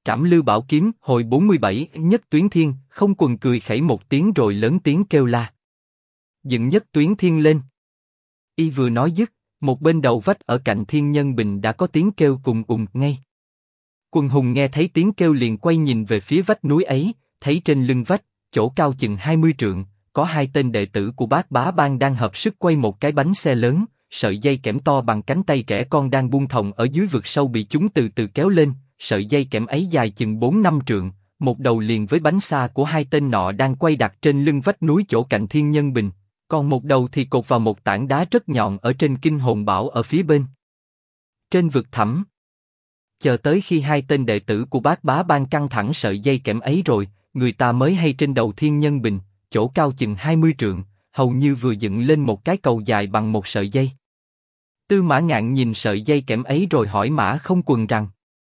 Trảm Lư Bảo Kiếm, hồi 47, Nhất Tuyến Thiên, Không Quần cười khẩy một tiếng rồi lớn tiếng kêu la. Dựng Nhất Tuyến Thiên lên. Y vừa nói dứt, một bên đầu vách ở cạnh Thiên Nhân Bình đã có tiếng kêu cùng ngay. Quần hùng nghe thấy tiếng kêu liền quay nhìn về phía vách núi ấy, thấy trên lưng vách, chỗ cao chừng 20 trượng, có hai tên đệ tử của Bát Bá Bang đang hợp sức quay một cái bánh xe lớn, sợi dây kẽm to bằng cánh tay trẻ con đang buông thòng ở dưới vực sâu bị chúng từ từ kéo lên, sợi dây kẽm ấy dài chừng 4-5 trượng, một đầu liền với bánh xa của hai tên nọ đang quay đặt trên lưng vách núi chỗ cạnh Thiên Nhân Bình, còn một đầu thì cột vào một tảng đá rất nhọn ở trên Kinh Hồn Bảo ở phía bên. Trên vực thẳm. Chờ tới khi hai tên đệ tử của Bát Bá Bang căng thẳng sợi dây kẽm ấy rồi, người ta mới hay trên đầu Thiên Nhân Bình, chỗ cao chừng 20 trượng, hầu như vừa dựng lên một cái cầu dài bằng một sợi dây. Tư Mã Ngạn nhìn sợi dây kẽm ấy rồi hỏi Mã Không Quần rằng: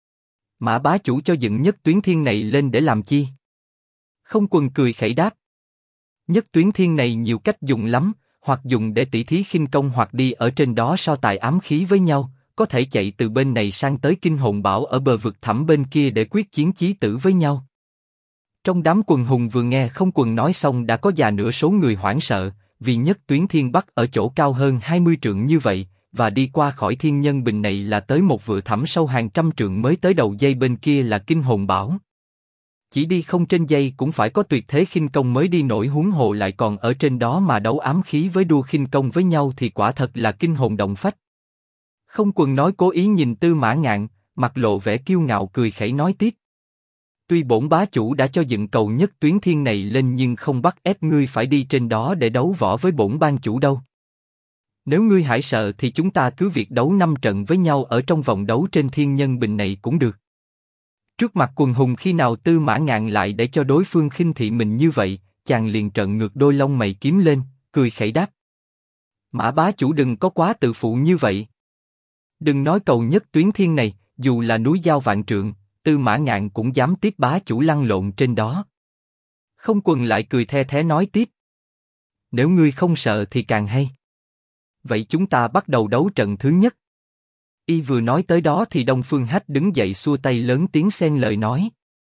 Mã bá chủ cho dựng Nhất Tuyến Thiên này lên để làm chi? Không Quần cười khẩy đáp: Nhất Tuyến Thiên này nhiều cách dùng lắm, hoặc dùng để tỉ thí khinh công, hoặc đi ở trên đó so tài ám khí với nhau, có thể chạy từ bên này sang tới Kinh Hồn Bảo ở bờ vực thẳm bên kia để quyết chiến chí tử với nhau. Trong đám quần hùng vừa nghe Không Quần nói xong đã có già nửa số người hoảng sợ, vì Nhất Tuyến Thiên Bắc ở chỗ cao hơn 20 trượng như vậy, và đi qua khỏi Thiên Nhân Bình này là tới một vựa thẳm sâu hàng trăm trượng mới tới đầu dây bên kia là Kinh Hồn Bảo. Chỉ đi không trên dây cũng phải có tuyệt thế khinh công mới đi nổi, huống hồ lại còn ở trên đó mà đấu ám khí với đua khinh công với nhau thì quả thật là kinh hồn động phách. Không Quần nói cố ý nhìn Tư Mã Ngạn, mặt lộ vẻ kiêu ngạo cười khẩy nói tiếp: Tuy bổn bá chủ đã cho dựng cầu Nhất Tuyến Thiên này lên nhưng không bắt ép ngươi phải đi trên đó để đấu võ với bổn ban chủ đâu. Nếu ngươi hãi sợ thì chúng ta cứ việc đấu 5 trận với nhau ở trong vòng đấu trên Thiên Nhân Bình này cũng được. Trước mặt quần hùng khi nào Tư Mã Ngạn lại để cho đối phương khinh thị mình như vậy, chàng liền trợn ngược đôi lông mày kiếm lên, cười khẩy đáp: Mã bá chủ đừng có quá tự phụ như vậy. Đừng nói cầu Nhất Tuyến Thiên này, dù là núi Giao Vạn Trượng, Tư Mã Ngạn cũng dám tiếp bá chủ lăn lộn trên đó. Không Quần lại cười the thé nói tiếp: Nếu ngươi không sợ thì càng hay. Vậy chúng ta bắt đầu đấu trận thứ nhất. Y vừa nói tới đó thì Đông Phương Hách đứng dậy xua tay lớn tiếng xen lời nói: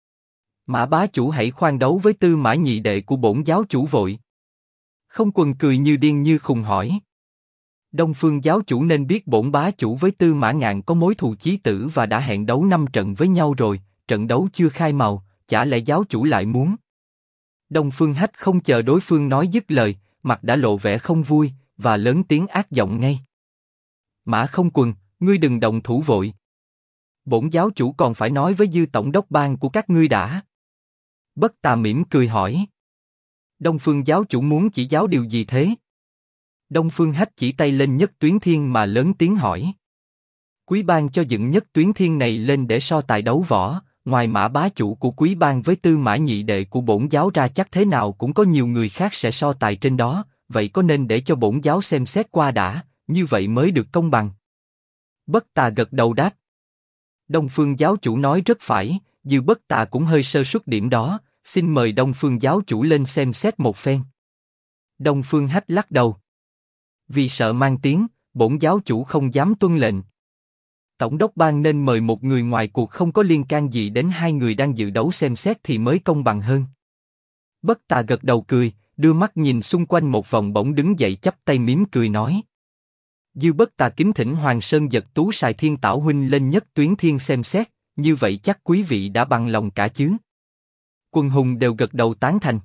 Mã bá chủ hãy khoan đấu với Tư Mã nhị đệ của bổn giáo chủ vội. Không Quần cười như điên như khùng hỏi: Đông Phương giáo chủ nên biết bổn bá chủ với Tư Mã Ngạn có mối thù chí tử và đã hẹn đấu 5 trận với nhau rồi, trận đấu chưa khai màu, chả lẽ giáo chủ lại muốn? Đông Phương Hách không chờ đối phương nói dứt lời, mặt đã lộ vẻ không vui và lớn tiếng ác giọng ngay: Mã Không Quần, ngươi đừng động thủ vội. Bổn giáo chủ còn phải nói với Dư tổng đốc bang của các ngươi đã. Bất Tà mỉm cười hỏi: Đông Phương giáo chủ muốn chỉ giáo điều gì thế? Đông Phương Hách chỉ tay lên Nhất Tuyến Thiên mà lớn tiếng hỏi: Quý bang cho dựng Nhất Tuyến Thiên này lên để so tài đấu võ, ngoài Mã bá chủ của Quý bang với Tư Mã nhị đệ của bổn giáo ra chắc thế nào cũng có nhiều người khác sẽ so tài trên đó, vậy có nên để cho bổn giáo xem xét qua đã, như vậy mới được công bằng. Bất Tà gật đầu đáp: Đông Phương giáo chủ nói rất phải, Dư Bất Tà cũng hơi sơ suất điểm đó, xin mời Đông Phương giáo chủ lên xem xét một phen. Đông Phương Hách lắc đầu: Vì sợ mang tiếng, bổn giáo chủ không dám tuân lệnh. Tổng đốc bang nên mời một người ngoài cuộc không có liên can gì đến hai người đang dự đấu xem xét thì mới công bằng hơn. Bất Tà gật đầu cười, đưa mắt nhìn xung quanh một vòng bỗng đứng dậy chắp tay mỉm cười nói: Dư Bất Tà kính thỉnh Hoàng Sơn Giật Tú Sài Thiên Tảo huynh lên Nhất Tuyến Thiên xem xét, như vậy chắc quý vị đã bằng lòng cả chứ? Quần hùng đều gật đầu tán thành.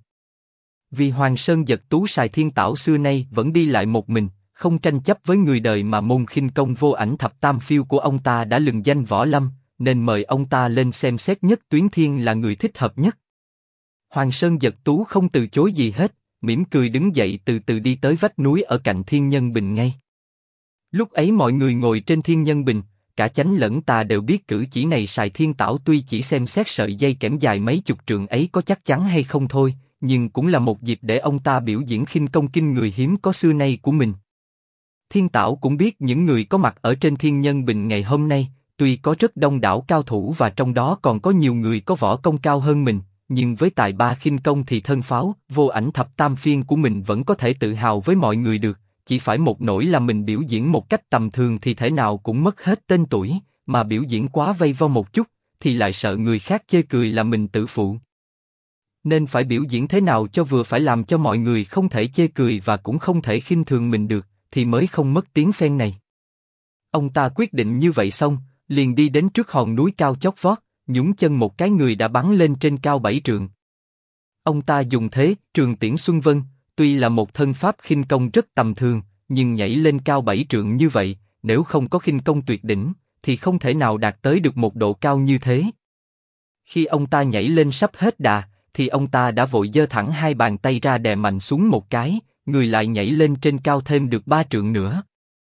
Vì Hoàng Sơn Giật Tú Sài Thiên Tảo xưa nay vẫn đi lại một mình, không tranh chấp với người đời mà môn khinh công vô ảnh thập tam phiêu của ông ta đã lừng danh võ lâm, nên mời ông ta lên xem xét Nhất Tuyến Thiên là người thích hợp nhất. Hoàng Sơn Giật Tú không từ chối gì hết, mỉm cười đứng dậy từ từ đi tới vách núi ở cạnh Thiên Nhân Bình ngay. Lúc ấy mọi người ngồi trên Thiên Nhân Bình, cả chánh lẫn tà đều biết cử chỉ này Sài Thiên Tảo tuy chỉ xem xét sợi dây kẽm dài mấy chục trượng ấy có chắc chắn hay không thôi, nhưng cũng là một dịp để ông ta biểu diễn khinh công kinh người hiếm có xưa nay của mình. Thiên Tảo cũng biết những người có mặt ở trên Thiên Nhân Bình ngày hôm nay, tuy có rất đông đảo cao thủ và trong đó còn có nhiều người có võ công cao hơn mình, nhưng với tài ba khinh công thì thân pháo, vô ảnh thập tam phiên của mình vẫn có thể tự hào với mọi người được, chỉ phải một nỗi là mình biểu diễn một cách tầm thường thì thể nào cũng mất hết tên tuổi, mà biểu diễn quá vây vo một chút, thì lại sợ người khác chê cười là mình tự phụ. Nên phải biểu diễn thế nào cho vừa phải làm cho mọi người không thể chê cười và cũng không thể khinh thường mình được, thì mới không mất tiếng phen này. Ông ta quyết định như vậy xong, liền đi đến trước hòn núi cao chót vót, nhúng chân một cái người đã bắn lên trên cao 7 trượng. Ông ta dùng thế Trường Tiễn Xuân Vân, tuy là một thân pháp khinh công rất tầm thường, nhưng nhảy lên cao 7 trượng như vậy, nếu không có khinh công tuyệt đỉnh, thì không thể nào đạt tới được một độ cao như thế. Khi ông ta nhảy lên sắp hết đà, thì ông ta đã vội giơ thẳng hai bàn tay ra đè mạnh xuống một cái, người lại nhảy lên trên cao thêm được 3 trượng nữa.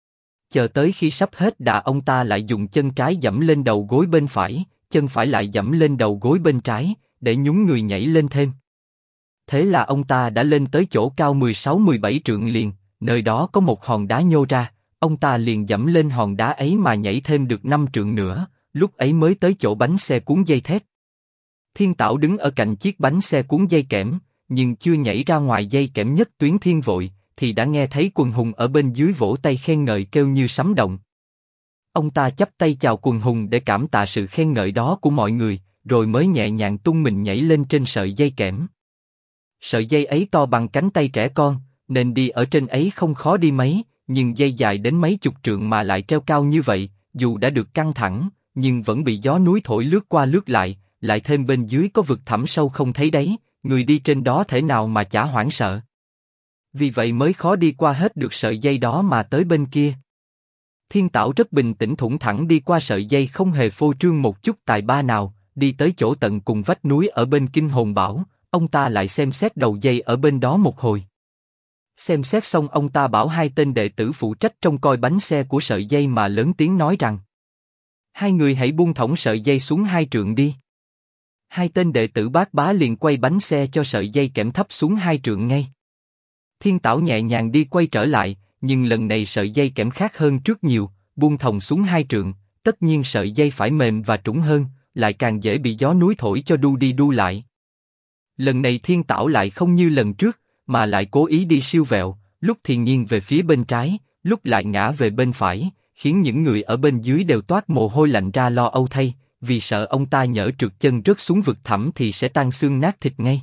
Chờ tới khi sắp hết đà, ông ta lại dùng chân trái giẫm lên đầu gối bên phải, chân phải lại giẫm lên đầu gối bên trái, để nhún người nhảy lên thêm. Thế là ông ta đã lên tới chỗ cao 16-17 trượng liền, nơi đó có một hòn đá nhô ra, ông ta liền giẫm lên hòn đá ấy mà nhảy thêm được 5 trượng nữa, lúc ấy mới tới chỗ bánh xe cuốn dây thép. Thiên Tảo đứng ở cạnh chiếc bánh xe cuốn dây kẽm, nhưng chưa nhảy ra ngoài dây kẽm Nhất Tuyến Thiên vội, thì đã nghe thấy Quần Hùng ở bên dưới vỗ tay khen ngợi kêu như sấm động. Ông ta chắp tay chào Quần Hùng để cảm tạ sự khen ngợi đó của mọi người, rồi mới nhẹ nhàng tung mình nhảy lên trên sợi dây kẽm. Sợi dây ấy to bằng cánh tay trẻ con, nên đi ở trên ấy không khó đi mấy, nhưng dây dài đến mấy chục trượng mà lại treo cao như vậy, dù đã được căng thẳng, nhưng vẫn bị gió núi thổi lướt qua lướt lại thêm bên dưới có vực thẳm sâu không thấy đáy, người đi trên đó thể nào mà chả hoảng sợ. Vì vậy mới khó đi qua hết được sợi dây đó mà tới bên kia. Thiên Tảo rất bình tĩnh thủng thẳng đi qua sợi dây, không hề phô trương một chút tài ba nào, đi tới chỗ tận cùng vách núi ở bên Kinh Hồn Bảo, ông ta lại xem xét đầu dây ở bên đó một hồi. Xem xét xong ông ta bảo hai tên đệ tử phụ trách trông coi bánh xe của sợi dây mà lớn tiếng nói rằng: hai người hãy buông thõng sợi dây xuống 2 trượng đi. Hai tên đệ tử Bát Bá liền quay bánh xe cho sợi dây kẽm thấp xuống 2 trượng ngay. Thiên Tảo nhẹ nhàng đi quay trở lại, nhưng lần này sợi dây kẽm khác hơn trước nhiều, buông thòng xuống 2 trượng, tất nhiên sợi dây phải mềm và trũng hơn, lại càng dễ bị gió núi thổi cho đu đi đu lại. Lần này Thiên Tảo lại không như lần trước, mà lại cố ý đi siêu vẹo, lúc thì nghiêng về phía bên trái, lúc lại ngã về bên phải, khiến những người ở bên dưới đều toát mồ hôi lạnh ra lo âu thay, vì sợ ông ta nhỡ trượt chân rớt xuống vực thẳm thì sẽ tan xương nát thịt ngay.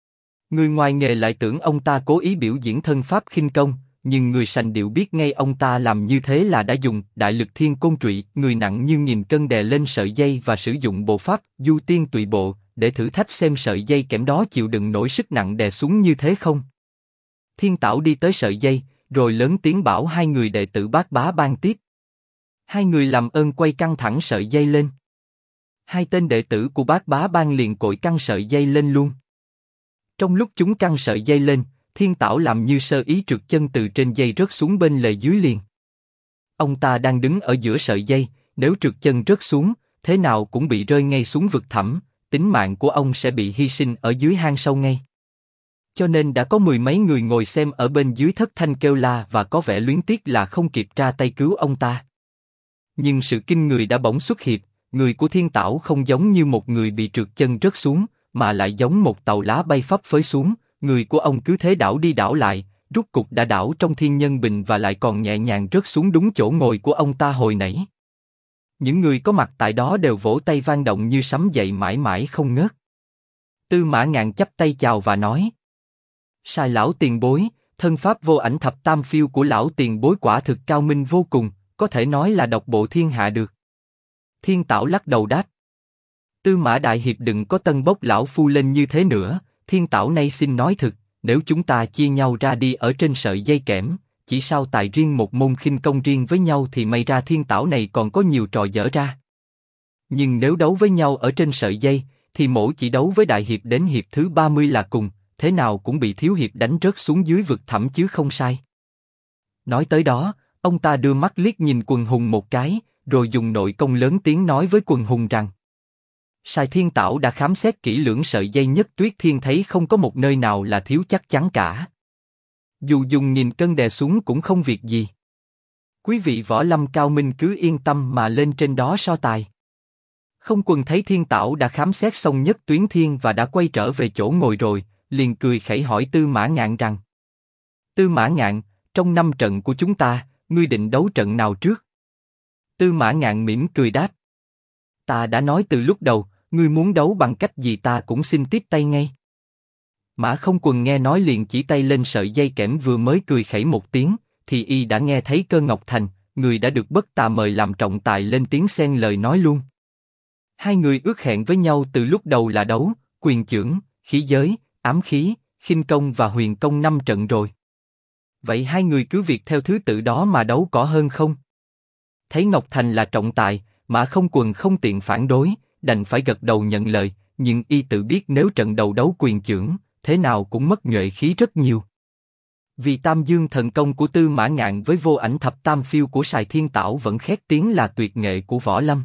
Người ngoài nghề lại tưởng ông ta cố ý biểu diễn thân pháp khinh công, nhưng người sành điệu biết ngay ông ta làm như thế là đã dùng đại lực thiên côn trụy, người nặng như nghìn cân đè lên sợi dây và sử dụng bộ pháp du tiên tùy bộ để thử thách xem sợi dây kẽm đó chịu đựng nổi sức nặng đè xuống như thế không. Thiên Tảo đi tới sợi dây, rồi lớn tiếng bảo hai người đệ tử Bát Bá ban tiếp. Hai người làm ơn quay căng thẳng sợi dây lên. Hai tên đệ tử của Bát Bá ban liền cội căng sợi dây lên luôn. Trong lúc chúng căng sợi dây lên, Thiên Tảo làm như sơ ý trượt chân từ trên dây rớt xuống bên lề dưới liền. Ông ta đang đứng ở giữa sợi dây, nếu trượt chân rớt xuống, thế nào cũng bị rơi ngay xuống vực thẳm, tính mạng của ông sẽ bị hy sinh ở dưới hang sâu ngay. Cho nên đã có 10 mấy người ngồi xem ở bên dưới thất thanh kêu la và có vẻ luyến tiếc là không kịp ra tay cứu ông ta. Nhưng sự kinh người đã bỗng xuất hiện, người của Thiên Tảo không giống như một người bị trượt chân rớt xuống, mà lại giống một tàu lá bay phấp phới xuống, người của ông cứ thế đảo đi đảo lại, rút cục đã đảo trong thiên nhân bình và lại còn nhẹ nhàng rớt xuống đúng chỗ ngồi của ông ta hồi nãy. Những người có mặt tại đó đều vỗ tay vang động như sấm dậy mãi mãi không ngớt. Tư Mã Ngạn chắp tay chào và nói: Sai lão tiền bối, thân pháp vô ảnh thập tam phiêu của lão tiền bối quả thực cao minh vô cùng, có thể nói là độc bộ thiên hạ được. Thiên Tảo lắc đầu đáp: Tư Mã đại hiệp đừng có tân bốc lão phu lên như thế nữa. Thiên Tảo nay xin nói thực, nếu chúng ta chia nhau ra đi ở trên sợi dây kẽm, chỉ sao tài riêng một môn khinh công riêng với nhau thì may ra Thiên Tảo này còn có nhiều trò dở ra. Nhưng nếu đấu với nhau ở trên sợi dây, thì mỗ chỉ đấu với đại hiệp đến hiệp thứ 30 là cùng, thế nào cũng bị thiếu hiệp đánh rớt xuống dưới vực thẳm chứ không sai. Nói tới đó, ông ta đưa mắt liếc nhìn Quần Hùng một cái, rồi dùng nội công lớn tiếng nói với Quần Hùng rằng: Sai Thiên Tảo đã khám xét kỹ lưỡng sợi dây Nhất Tuyết Thiên thấy không có một nơi nào là thiếu chắc chắn cả. Dù dùng nghìn cân đè xuống cũng không việc gì. Quý vị võ lâm cao minh cứ yên tâm mà lên trên đó so tài. Không Quần thấy Thiên Tảo đã khám xét xong Nhất Tuyến Thiên và đã quay trở về chỗ ngồi rồi, liền cười khẩy hỏi Tư Mã Ngạn rằng: Tư Mã Ngạn, trong 5 trận của chúng ta, ngươi định đấu trận nào trước? Tư Mã Ngạn mỉm cười đáp: Ta đã nói từ lúc đầu, ngươi muốn đấu bằng cách gì ta cũng xin tiếp tay ngay. Mã Không Quần nghe nói liền chỉ tay lên sợi dây kẽm vừa mới cười khẩy một tiếng, thì y đã nghe thấy Cơ Ngọc Thành, người đã được Bất Tà mời làm trọng tài lên tiếng xen lời nói luôn. Hai người ước hẹn với nhau từ lúc đầu là đấu, quyền chưởng, khí giới, ám khí, khinh công và huyền công 5 trận rồi. Vậy hai người cứ việc theo thứ tự đó mà đấu có hơn không? Thấy Ngọc Thành là trọng tài, Mã Không Quần không tiện phản đối, đành phải gật đầu nhận lời, nhưng y tự biết nếu trận đầu đấu quyền chưởng, thế nào cũng mất nhuệ khí rất nhiều. Vì Tam Dương thần công của Tư Mã Ngạn với Vô Ảnh Thập Tam Phiêu của Sài Thiên Tảo vẫn khét tiếng là tuyệt nghệ của võ lâm.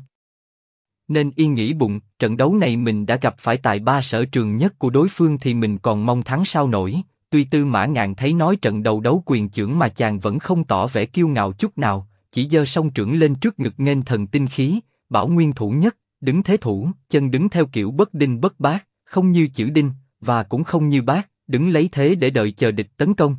Nên y nghĩ bụng, trận đấu này mình đã gặp phải tài ba sở trường nhất của đối phương thì mình còn mong thắng sao nổi. Tuy Tư Mã Ngạn thấy nói trận đầu đấu quyền chưởng mà chàng vẫn không tỏ vẻ kiêu ngạo chút nào, chỉ giơ song trưởng lên trước ngực nghênh thần tinh khí, bảo nguyên thủ nhất, đứng thế thủ, chân đứng theo kiểu bất đinh bất bát, không như chữ đinh, và cũng không như bát, đứng lấy thế để đợi chờ địch tấn công.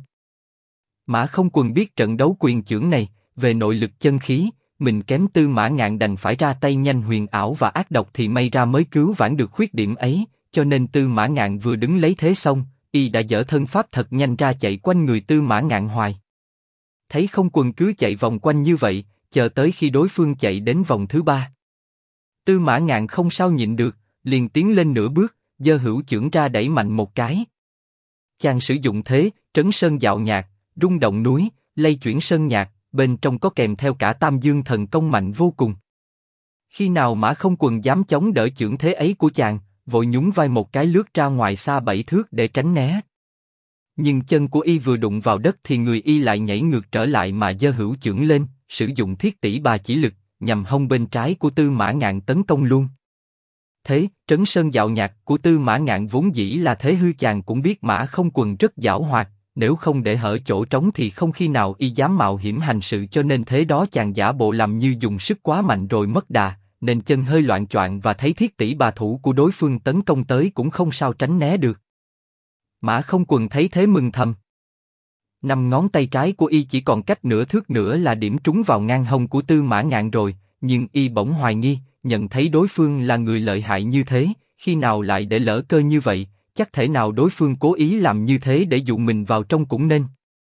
Mã Không Quần biết trận đấu quyền chưởng này, về nội lực chân khí, mình kém Tư Mã Ngạn đành phải ra tay nhanh huyền ảo và ác độc thì may ra mới cứu vãn được khuyết điểm ấy, cho nên Tư Mã Ngạn vừa đứng lấy thế xong, y đã dở thân pháp thật nhanh ra chạy quanh người Tư Mã Ngạn hoài. Thấy Không Quần cứ chạy vòng quanh như vậy, chờ tới khi đối phương chạy đến vòng thứ 3. Tư Mã Ngạn không sao nhịn được, liền tiến lên nửa bước, giơ hữu chưởng ra đẩy mạnh một cái. Chàng sử dụng thế, trấn sơn dạo nhạc, rung động núi, lay chuyển sơn nhạc, bên trong có kèm theo cả Tam Dương thần công mạnh vô cùng. Khi nào Mã Không Quần dám chống đỡ chưởng thế ấy của chàng, vội nhún vai một cái lướt ra ngoài xa 7 thước để tránh né. Nhưng chân của y vừa đụng vào đất thì người y lại nhảy ngược trở lại mà giơ hữu chưởng lên, sử dụng thiết tỷ bà chỉ lực, nhằm hông bên trái của Tư Mã Ngạn tấn công luôn. Thế, trấn sơn dạo nhạc của Tư Mã Ngạn vốn dĩ là thế hư, chàng cũng biết Mã Không Quần rất giảo hoạt, nếu không để hở chỗ trống thì không khi nào y dám mạo hiểm hành sự, cho nên thế đó chàng giả bộ làm như dùng sức quá mạnh rồi mất đà, nên chân hơi loạng choạng và thấy thiết tỷ bà thủ của đối phương tấn công tới cũng không sao tránh né được. Mã Không Quần thấy thế mừng thầm. 5 ngón tay trái của y chỉ còn cách nửa thước nữa là điểm trúng vào ngang hông của Tư Mã Ngạn rồi, nhưng y bỗng hoài nghi, nhận thấy đối phương là người lợi hại như thế, khi nào lại để lỡ cơ như vậy, chắc thể nào đối phương cố ý làm như thế để dụ mình vào trong cũng nên.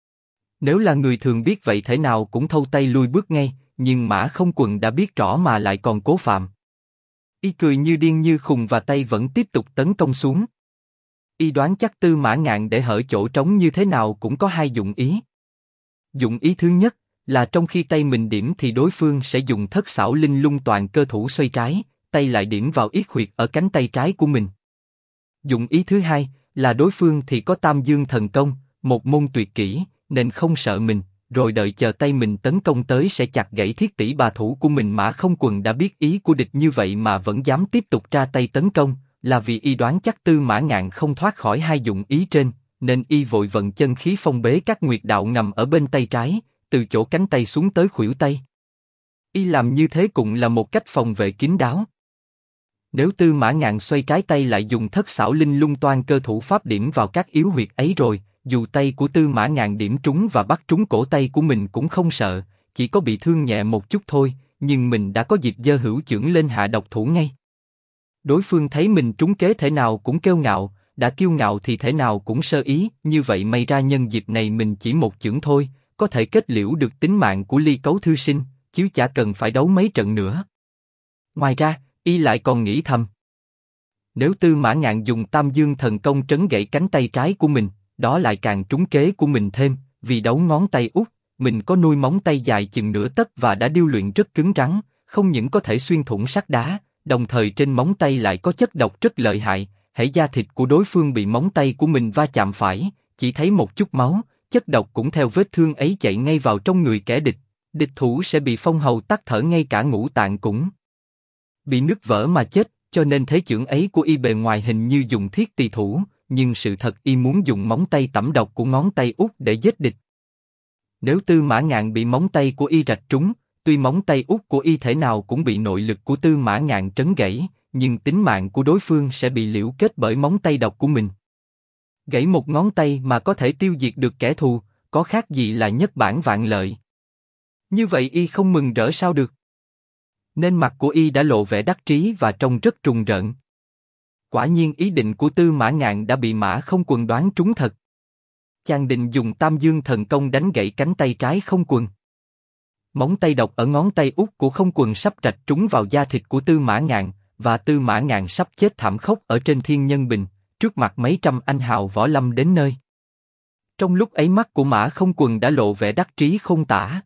Nếu là người thường biết vậy thể nào cũng thâu tay lui bước ngay, nhưng Mã Không Quần đã biết rõ mà lại còn cố phạm. Y cười như điên như khùng và tay vẫn tiếp tục tấn công xuống. Y đoán chắc Tư Mã Ngạn để hở chỗ trống như thế nào cũng có hai dụng ý. Dụng ý thứ nhất là trong khi tay mình điểm thì đối phương sẽ dùng Thất Xảo Linh Lung toàn cơ thủ xoay trái, tay lại điểm vào yết huyệt ở cánh tay trái của mình. Dụng ý thứ hai là đối phương thì có Tam Dương thần công, một môn tuyệt kỹ, nên không sợ mình, rồi đợi chờ tay mình tấn công tới sẽ chặt gãy thiết tỷ bà thủ của mình. Mã Không Quần đã biết ý của địch như vậy mà vẫn dám tiếp tục ra tay tấn công, là vì y đoán chắc Tư Mã Ngạn không thoát khỏi hai dụng ý trên, nên y vội vận chân khí phong bế các nguyệt đạo ngầm ở bên tay trái, từ chỗ cánh tay xuống tới khuỷu tay. Y làm như thế cũng là một cách phòng vệ kín đáo. Nếu Tư Mã Ngạn xoay trái tay lại dùng Thất Xảo Linh Lung toan cơ thủ pháp điểm vào các yếu huyệt ấy rồi, dù tay của Tư Mã Ngạn điểm trúng và bắt trúng cổ tay của mình cũng không sợ, chỉ có bị thương nhẹ một chút thôi, nhưng mình đã có dịp giơ hữu chưởng lên hạ độc thủ ngay. Đối phương thấy mình trúng kế thể nào cũng kiêu ngạo, đã kiêu ngạo thì thể nào cũng sơ ý, như vậy may ra nhân dịp này mình chỉ một chưởng thôi, có thể kết liễu được tính mạng của Ly Cấu thư sinh, chứ chả cần phải đấu mấy trận nữa. Ngoài ra, y lại còn nghĩ thầm. Nếu Tư Mã Ngạn dùng Tam Dương thần công trấn gãy cánh tay trái của mình, đó lại càng trúng kế của mình thêm, vì đấu ngón tay út, mình có nuôi móng tay dài chừng nửa tấc và đã điêu luyện rất cứng rắn, không những có thể xuyên thủng sắt đá, đồng thời trên móng tay lại có chất độc rất lợi hại, hễ da thịt của đối phương bị móng tay của mình va chạm phải, chỉ thấy một chút máu, chất độc cũng theo vết thương ấy chạy ngay vào trong người kẻ địch, địch thủ sẽ bị phong hầu tắc thở, ngay cả ngũ tạng cũng bị nứt vỡ mà chết, cho nên thế chưởng ấy của y bề ngoài hình như dùng thiết tỳ thủ, nhưng sự thật y muốn dùng móng tay tẩm độc của ngón tay út để giết địch. Nếu Tư Mã Ngạn bị móng tay của y rạch trúng, tuy móng tay út của y thể nào cũng bị nội lực của Tư Mã Ngạn trấn gãy, nhưng tính mạng của đối phương sẽ bị liễu kết bởi móng tay độc của mình. Gãy một ngón tay mà có thể tiêu diệt được kẻ thù, có khác gì là nhất bản vạn lợi. Như vậy y không mừng rỡ sao được? nên mặt của y đã lộ vẻ đắc trí và trông rất trùng rợn. Quả nhiên ý định của Tư Mã Ngạn đã bị Mã Không Quần đoán trúng thật. Chàng định dùng Tam Dương Thần Công đánh gãy cánh tay trái Không Quần. Móng tay độc ở ngón tay út của Không Quần sắp rạch trúng vào da thịt của Tư Mã Ngạn, và Tư Mã Ngạn sắp chết thảm khốc ở trên Thiên Nhân Bình, trước mặt mấy trăm anh hào võ lâm đến nơi. Trong lúc ấy mắt của Mã Không Quần đã lộ vẻ đắc trí không tả.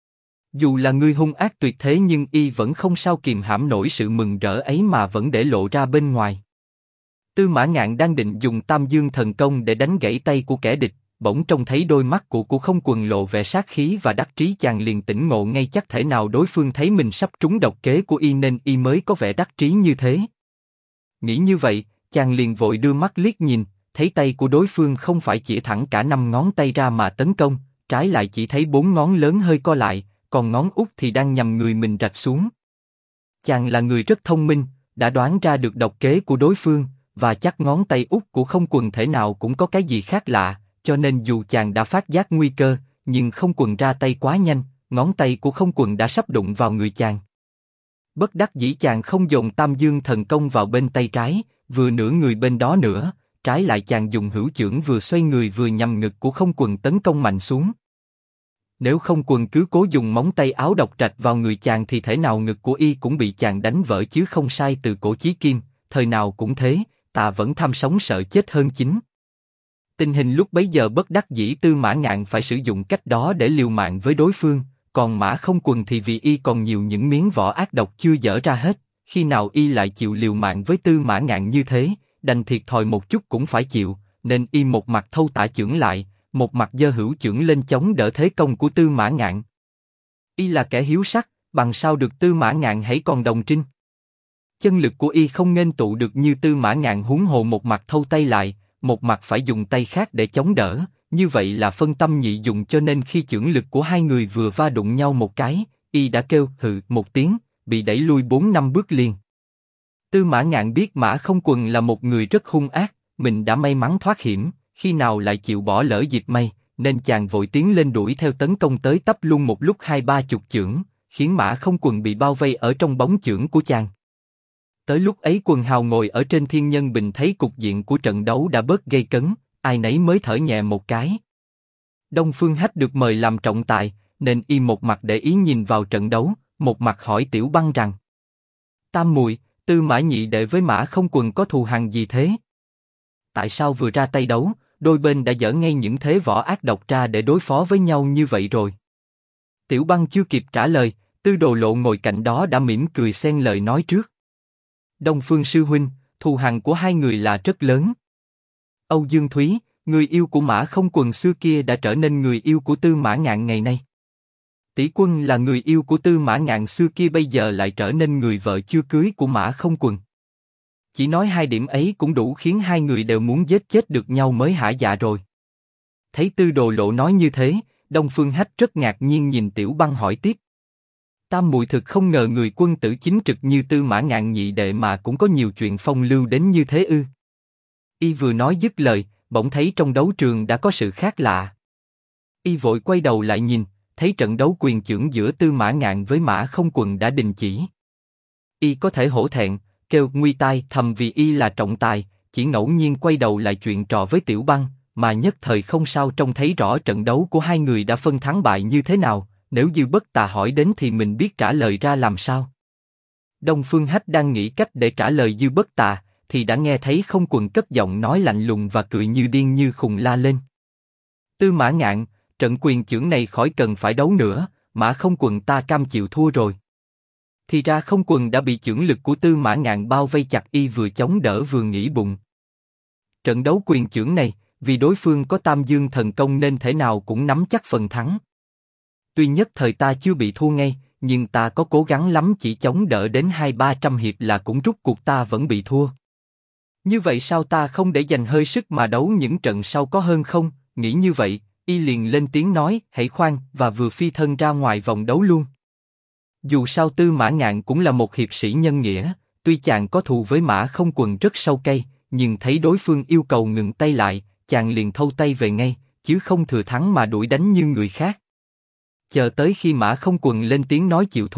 Dù là người hung ác tuyệt thế nhưng y vẫn không sao kìm hãm nổi sự mừng rỡ ấy mà vẫn để lộ ra bên ngoài. Tư Mã Ngạn đang định dùng Tam Dương Thần Công để đánh gãy tay của kẻ địch, bỗng trông thấy đôi mắt của Không Quần lộ vẻ sát khí và đắc trí, chàng liền tỉnh ngộ ngay chắc thể nào đối phương thấy mình sắp trúng độc kế của y nên y mới có vẻ đắc trí như thế. Nghĩ như vậy, chàng liền vội đưa mắt liếc nhìn, thấy tay của đối phương không phải chĩa thẳng cả 5 ngón tay ra mà tấn công, trái lại chỉ thấy 4 ngón lớn hơi co lại, còn ngón út thì đang nhằm người mình rạch xuống. Chàng là người rất thông minh, đã đoán ra được độc kế của đối phương, và chắc ngón tay út của Không Quần thể nào cũng có cái gì khác lạ, cho nên dù chàng đã phát giác nguy cơ, nhưng Không Quần ra tay quá nhanh, ngón tay của Không Quần đã sắp đụng vào người chàng. Bất đắc dĩ chàng không dồn Tam Dương Thần Công vào bên tay trái, vừa nửa người bên đó nữa, trái lại chàng dùng hữu chưởng vừa xoay người vừa nhằm ngực của Không Quần tấn công mạnh xuống. Nếu Không Quần cứ cố dùng móng tay áo độc rạch vào người chàng thì thể nào ngực của y cũng bị chàng đánh vỡ chứ không sai từ cổ chí kim, thời nào cũng thế, ta vẫn tham sống sợ chết hơn chính. Tình hình lúc bấy giờ bất đắc dĩ Tư Mã Ngạn phải sử dụng cách đó để liều mạng với đối phương, còn Mã Không Quần thì vì y còn nhiều những miếng vỏ ác độc chưa dở ra hết, khi nào y lại chịu liều mạng với Tư Mã Ngạn như thế, đành thiệt thòi một chút cũng phải chịu, nên y một mặt thâu tả chưởng lại, một mặt giơ hữu chưởng lên chống đỡ thế công của Tư Mã Ngạn. Y là kẻ hiếu sắc, bằng sao được Tư Mã Ngạn hãy còn đồng trinh. Chân lực của y không nghênh tụ được như Tư Mã Ngạn, huống hồ một mặt thâu tay lại, một mặt phải dùng tay khác để chống đỡ, như vậy là phân tâm nhị dụng, cho nên khi chưởng lực của hai người vừa va đụng nhau một cái, y đã kêu hừ một tiếng, bị đẩy lui 4-5 bước liền. Tư Mã Ngạn biết Mã Không Quần là một người rất hung ác, mình đã may mắn thoát hiểm, khi nào lại chịu bỏ lỡ dịp may, nên chàng vội tiến lên đuổi theo tấn công tới tấp luôn một lúc 20-30 chưởng, khiến Mã Không Quần bị bao vây ở trong bóng chưởng của chàng. Tới lúc ấy quần hào ngồi ở trên Thiên Nhân Bình thấy cục diện của trận đấu đã bớt gây cấn, ai nấy mới thở nhẹ một cái. Đông Phương Hách được mời làm trọng tài, nên y một mặt để ý nhìn vào trận đấu, một mặt hỏi Tiểu Băng rằng: Tam muội, Tư Mã nhị đệ với Mã Không Quần có thù hằn gì thế? Tại sao vừa ra tay đấu, đôi bên đã dở ngay những thế võ ác độc ra để đối phó với nhau như vậy rồi? Tiểu Băng chưa kịp trả lời, Tư Đồ Lộ ngồi cạnh đó đã mỉm cười xen lời nói trước: Đông Phương sư huynh, thù hằn của hai người là rất lớn. Âu Dương Thúy, người yêu của Mã Không Quần xưa kia đã trở nên người yêu của Tư Mã Ngạn ngày nay. Tỷ Quân là người yêu của Tư Mã Ngạn xưa kia bây giờ lại trở nên người vợ chưa cưới của Mã Không Quần. Chỉ nói hai điểm ấy cũng đủ khiến hai người đều muốn giết chết được nhau mới hả dạ rồi. Thấy Tư Đồ Lộ nói như thế, Đông Phương Hách rất ngạc nhiên nhìn Tiểu Băng hỏi tiếp: Tam muội thực không ngờ người quân tử chính trực như Tư Mã Ngạn nhị đệ mà cũng có nhiều chuyện phong lưu đến như thế ư? Y vừa nói dứt lời, bỗng thấy trong đấu trường đã có sự khác lạ. Y vội quay đầu lại nhìn, thấy trận đấu quyền chưởng giữa Tư Mã Ngạn với Mã Không Quần đã đình chỉ. Y có thể hổ thẹn, kêu nguy tai thầm vì y là trọng tài, chỉ ngẫu nhiên quay đầu lại chuyện trò với Tiểu Băng, mà nhất thời không sao trông thấy rõ trận đấu của hai người đã phân thắng bại như thế nào. Nếu Dư Bất Tà hỏi đến thì mình biết trả lời ra làm sao? Đông Phương Hách đang nghĩ cách để trả lời Dư Bất Tà, thì đã nghe thấy Không Quần cất giọng nói lạnh lùng và cười như điên như khùng la lên: Tư Mã Ngạn, trận quyền chưởng này khỏi cần phải đấu nữa, Mã Không Quần ta cam chịu thua rồi. Thì ra Không Quần đã bị chưởng lực của Tư Mã Ngạn bao vây chặt, y vừa chống đỡ vừa nghĩ bụng. Trận đấu quyền chưởng này, vì đối phương có Tam Dương Thần Công nên thể nào cũng nắm chắc phần thắng. Tuy nhất thời ta chưa bị thua ngay, nhưng ta có cố gắng lắm, chỉ chống đỡ đến 200-300 hiệp là cũng rút cuộc ta vẫn bị thua. Như vậy sao ta không để dành hơi sức mà đấu những trận sau có hơn không? Nghĩ như vậy, y liền lên tiếng nói: hãy khoan, và vừa phi thân ra ngoài vòng đấu luôn. Dù sao Tư Mã Ngạn cũng là một hiệp sĩ nhân nghĩa, tuy chàng có thù với Mã Không Quần rất sâu cay, nhưng thấy đối phương yêu cầu ngừng tay lại, chàng liền thâu tay về ngay, chứ không thừa thắng mà đuổi đánh như người khác. Chờ tới khi Mã Không Quần lên tiếng nói chịu thua,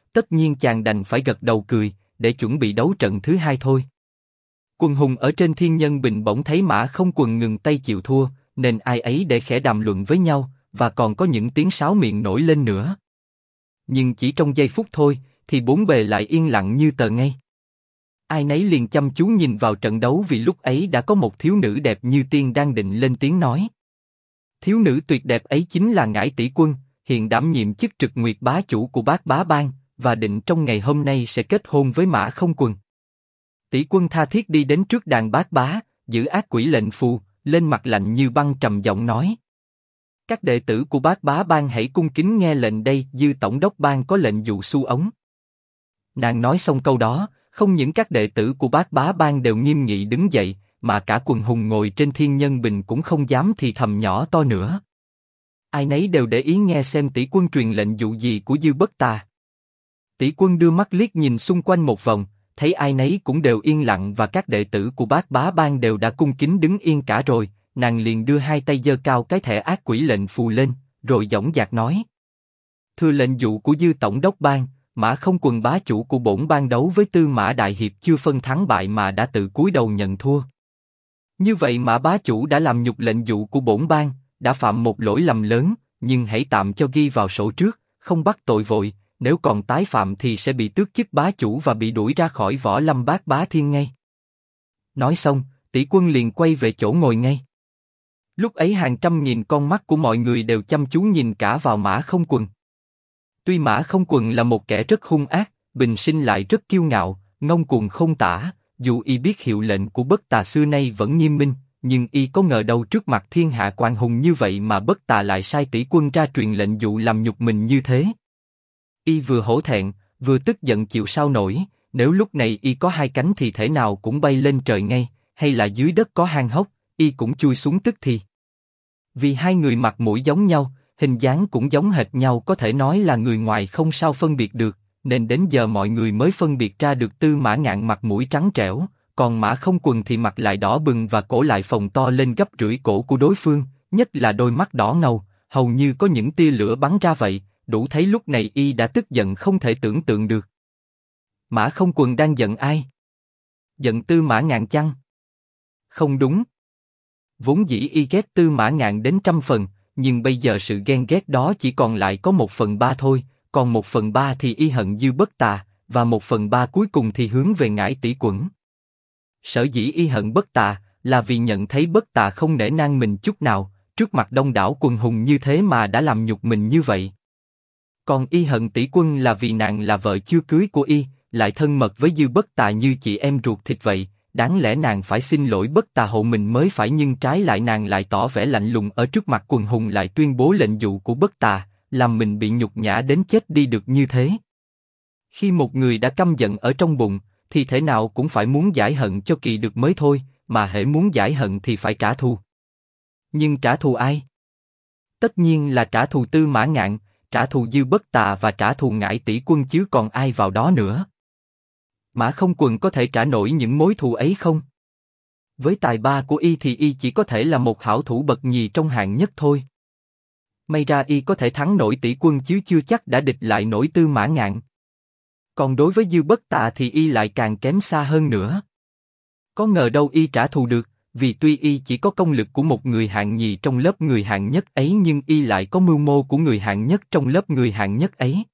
tất nhiên chàng đành phải gật đầu cười, để chuẩn bị đấu trận thứ hai thôi. Quần hùng ở trên Thiên Nhân Bình bỗng thấy Mã Không Quần ngừng tay chịu thua, nên ai ấy để khẽ đàm luận với nhau, và còn có những tiếng sáo miệng nổi lên nữa. Nhưng chỉ trong giây phút thôi, thì bốn bề lại yên lặng như tờ ngay. Ai nấy liền chăm chú nhìn vào trận đấu vì lúc ấy đã có một thiếu nữ đẹp như tiên đang định lên tiếng nói. Thiếu nữ tuyệt đẹp ấy chính là Ngải Tỷ Quân, hiện đảm nhiệm chức Trực Nguyệt bá chủ của Bát Bá Bang, và định trong ngày hôm nay sẽ kết hôn với Mã Không Quần. Tỷ Quân tha thiết đi đến trước đàn Bát Bá, giữ ác quỷ lệnh phù, lên mặt lạnh như băng trầm giọng nói. Các đệ tử của Bát Bá Bang hãy cung kính nghe lệnh đây, Dư Tổng đốc Bang có lệnh dụ su ống. Nàng nói xong câu đó, không những các đệ tử của Bát Bá Bang đều nghiêm nghị đứng dậy, mà cả quần hùng ngồi trên Thiên Nhân Bình cũng không dám thì thầm nhỏ to nữa. Ai nấy đều để ý nghe xem Tỷ Quân truyền lệnh dụ gì của Dư Bất Tà. Tỷ Quân đưa mắt liếc nhìn xung quanh một vòng, thấy ai nấy cũng đều yên lặng và các đệ tử của Bát Bá Bang đều đã cung kính đứng yên cả rồi, nàng liền đưa hai tay giơ cao cái thẻ ác quỷ lệnh phù lên, rồi dõng dạc nói: Thưa lệnh dụ của Dư Tổng đốc Bang, Mã Không Quần bá chủ của bổn bang đấu với Tư Mã Đại Hiệp chưa phân thắng bại mà đã tự cúi đầu nhận thua. Như vậy Mã bá chủ đã làm nhục lệnh dụ của bổn bang, đã phạm một lỗi lầm lớn, nhưng hãy tạm cho ghi vào sổ trước, không bắt tội vội, nếu còn tái phạm thì sẽ bị tước chức bá chủ và bị đuổi ra khỏi Võ Lâm Bát Bá Thiên ngay. Nói xong, Tỷ Quân liền quay về chỗ ngồi ngay. Lúc ấy hàng trăm nghìn con mắt của mọi người đều chăm chú nhìn cả vào Mã Không Quần. Tuy Mã Không Quần là một kẻ rất hung ác, bình sinh lại rất kiêu ngạo, ngông cuồng không tả, dù y biết hiệu lệnh của Bất Tà xưa nay vẫn nghiêm minh, nhưng y có ngờ đâu trước mặt thiên hạ quang hùng như vậy mà Bất Tà lại sai Tỷ Quân ra truyền lệnh dụ làm nhục mình như thế. Y vừa hổ thẹn, vừa tức giận chịu sao nổi, nếu lúc này y có hai cánh thì thể nào cũng bay lên trời ngay, hay là dưới đất có hang hốc, y cũng chui xuống tức thì. Vì hai người mặt mũi giống nhau, hình dáng cũng giống hệt nhau, có thể nói là người ngoài không sao phân biệt được, nên đến giờ mọi người mới phân biệt ra được Tư Mã Ngạn mặt mũi trắng trẻo, còn Mã Không Quần thì mặt lại đỏ bừng và cổ lại phồng to lên gấp rưỡi cổ của đối phương, nhất là đôi mắt đỏ ngầu, hầu như có những tia lửa bắn ra vậy, đủ thấy lúc này y đã tức giận không thể tưởng tượng được. Mã Không Quần đang giận ai? Giận Tư Mã Ngạn chăng? Không đúng. Vốn dĩ y ghét Tư Mã Ngạn đến trăm phần, nhưng bây giờ sự ghen ghét đó chỉ còn lại có 1/3 thôi, còn 1/3 thì y hận Dư Bất Tà, và 1/3 cuối cùng thì hướng về Ngải Tỷ Quẩn. Sở dĩ y hận Bất Tà là vì nhận thấy Bất Tà không nể nang mình chút nào, trước mặt đông đảo quần hùng như thế mà đã làm nhục mình như vậy. Còn y hận Tỷ Quân là vì nàng là vợ chưa cưới của y, lại thân mật với Dư Bất Tà như chị em ruột thịt vậy, đáng lẽ nàng phải xin lỗi Bất Tà hộ mình mới phải, nhưng trái lại nàng lại tỏ vẻ lạnh lùng ở trước mặt quần hùng, lại tuyên bố lệnh dụ của Bất Tà, làm mình bị nhục nhã đến chết đi được như thế. Khi một người đã căm giận ở trong bụng, thì thể nào cũng phải muốn giải hận cho kỳ được mới thôi, mà hễ muốn giải hận thì phải trả thù. Nhưng trả thù ai? Tất nhiên là trả thù Tư Mã Ngạn, trả thù Dư Bất Tà và trả thù Ngải Tỷ Quân chứ còn ai vào đó nữa. Mã Không Quần có thể trả nổi những mối thù ấy không? Với tài ba của y thì y chỉ có thể là một hảo thủ bậc nhì trong hạng nhất thôi. May ra y có thể thắng nổi Tỷ Quân chứ chưa chắc đã địch lại nổi Tư Mã Ngạn. Còn đối với Dư Bất Tà thì y lại càng kém xa hơn nữa. Có ngờ đâu y trả thù được, vì tuy y chỉ có công lực của một người hạng nhì trong lớp người hạng nhất ấy, nhưng y lại có mưu mô của người hạng nhất trong lớp người hạng nhất ấy.